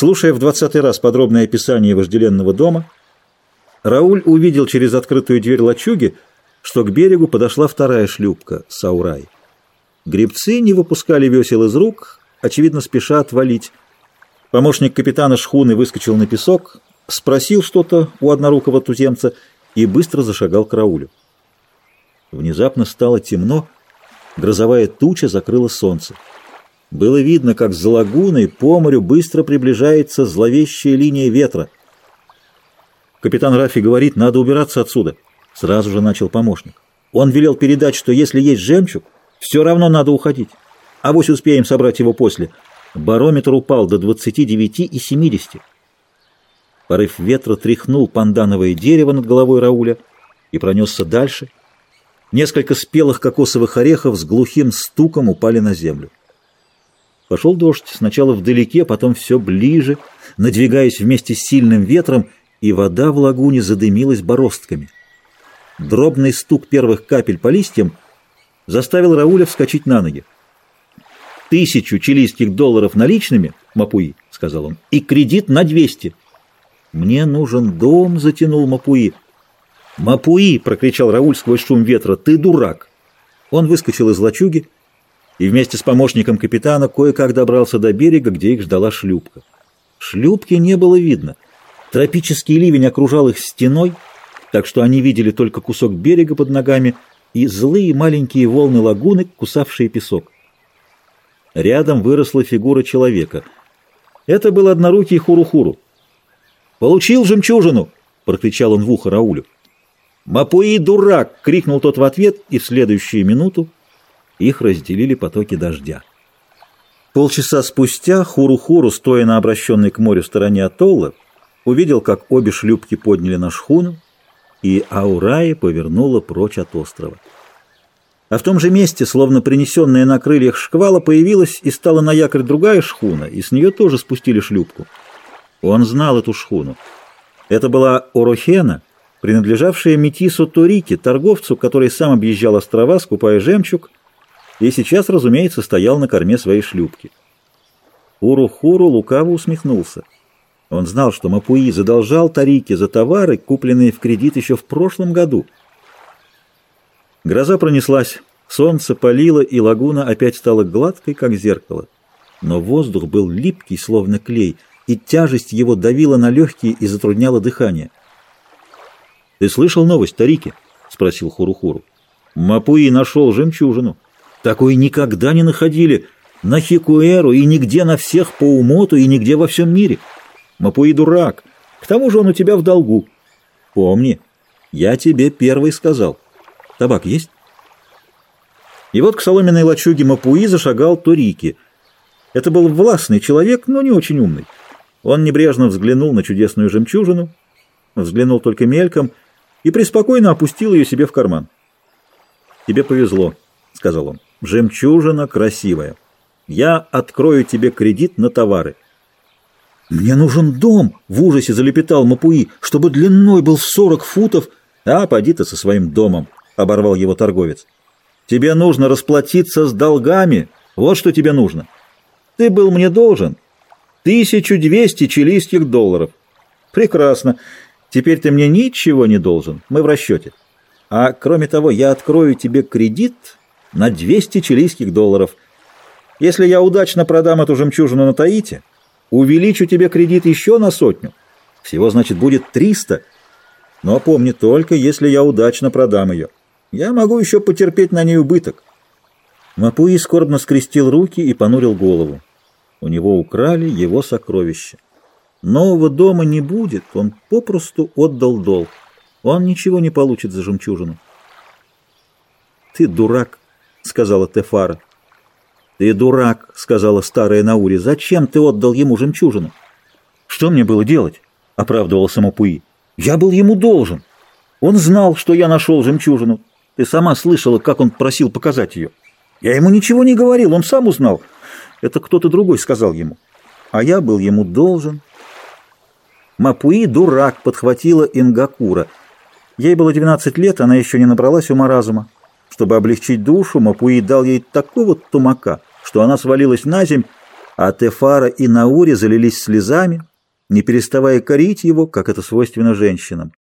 Слушая в 20-й раз подробное описание вожделенного дома, Рауль увидел через открытую дверь лачуги, что к берегу подошла вторая шлюпка «Саурай». Гребцы не выпускали весел из рук, очевидно, спеша отвалить. Помощник капитана шхуны выскочил на песок, спросил что-то у однорукого туземца и быстро зашагал к Раулю. Внезапно стало темно, грозовая туча закрыла солнце. Было видно, как за лагуной по морю быстро приближается зловещая линия ветра. Капитан Рафи говорит, надо убираться отсюда. Сразу же начал помощник. Он велел передать, что если есть жемчуг, все равно надо уходить. Авось успеем собрать его после. Барометр упал до 29,70. Порыв ветра тряхнул пандановое дерево над головой Рауля и пронесся дальше. Несколько спелых кокосовых орехов с глухим стуком упали на землю. Пошел дождь, сначала вдалеке, потом все ближе, надвигаясь вместе с сильным ветром, и вода в лагуне задымилась бороздками. Дробный стук первых капель по листьям заставил Рауля вскочить на ноги. 1000 чилийских долларов наличными, Мапуи, — сказал он, — и кредит на 200. Мне нужен дом, — затянул Мапуи. Мапуи, — прокричал Рауль сквозь шум ветра, — ты дурак. Он выскочил из лачуги и вместе с помощником капитана кое-как добрался до берега, где их ждала шлюпка. Шлюпки не было видно. Тропический ливень окружал их стеной, так что они видели только кусок берега под ногами и злые маленькие волны лагуны, кусавшие песок. Рядом выросла фигура человека. Это был однорукий Хуру-Хуру. «Получил жемчужину!» — прокричал он в ухо Раулю. «Мапуи, дурак!» — крикнул тот в ответ, и в следующую минуту их разделили потоки дождя. Полчаса спустя Хуру-Хуру, стоя на обращенной к морю стороне атолла, увидел, как обе шлюпки подняли на шхуну, и Аураи повернула прочь от острова. А в том же месте, словно принесенная на крыльях шквала, появилась и стала на якорь другая шхуна, и с нее тоже спустили шлюпку. Он знал эту шхуну. Это была Орохена, принадлежавшая метису Торике, торговцу, который сам объезжал острова, скупая жемчуг, и сейчас, разумеется, стоял на корме своей шлюпки. Хуру-Хуру лукаво усмехнулся. Он знал, что Мапуи задолжал Торике за товары, купленные в кредит еще в прошлом году. Гроза пронеслась, солнце палило, и лагуна опять стала гладкой, как зеркало. Но воздух был липкий, словно клей, и тяжесть его давила на легкие и затрудняла дыхание. «Ты слышал новость, Торике?» — спросил Хуру-Хуру. «Мапуи нашел жемчужину. Такой никогда не находили на Хикуэру и нигде на всех по Умоту и нигде во всем мире. Мапуи дурак. К тому же он у тебя в долгу. Помни, я тебе первый сказал. Табак есть?» И вот к соломенной лачуге Мапуи зашагал Торике. Это был властный человек, но не очень умный. Он небрежно взглянул на чудесную жемчужину, взглянул только мельком и преспокойно опустил ее себе в карман. «Тебе повезло», — сказал он. «Жемчужина красивая. Я открою тебе кредит на товары». «Мне нужен дом!» — в ужасе залепетал Мапуи, «чтобы длиной был 40 футов». «А, поди ты со своим домом!» — оборвал его торговец. «Тебе нужно расплатиться с долгами. Вот что тебе нужно. Ты был мне должен 1200 чилийских долларов. Прекрасно. Теперь ты мне ничего не должен. Мы в расчете. А кроме того, я открою тебе кредит на 200 чилийских долларов. Если я удачно продам эту жемчужину на Таити, увеличу тебе кредит еще на 100. Всего, значит, будет 300. Но помни, только если я удачно продам ее. Я могу еще потерпеть на ней убыток». Мапуи скорбно скрестил руки и понурил голову. У него украли его сокровища. Нового дома не будет, он попросту отдал долг. Он ничего не получит за жемчужину. «Ты дурак», — сказала Тефара. «Ты дурак», — сказала старая Наури. «Зачем ты отдал ему жемчужину?» «Что мне было делать?» — оправдывался Мапуи. «Я был ему должен. Он знал, что я нашел жемчужину. Ты сама слышала, как он просил показать ее. Я ему ничего не говорил, он сам узнал. Это кто-то другой сказал ему. А я был ему должен». «Мапуи дурак», — подхватила Ингакура. Ей было 12 лет, она еще не набралась ума разума. Чтобы облегчить душу, Мапуи дал ей такого тумака, что она свалилась на земь а Тефара и Наури залились слезами, не переставая корить его, как это свойственно женщинам.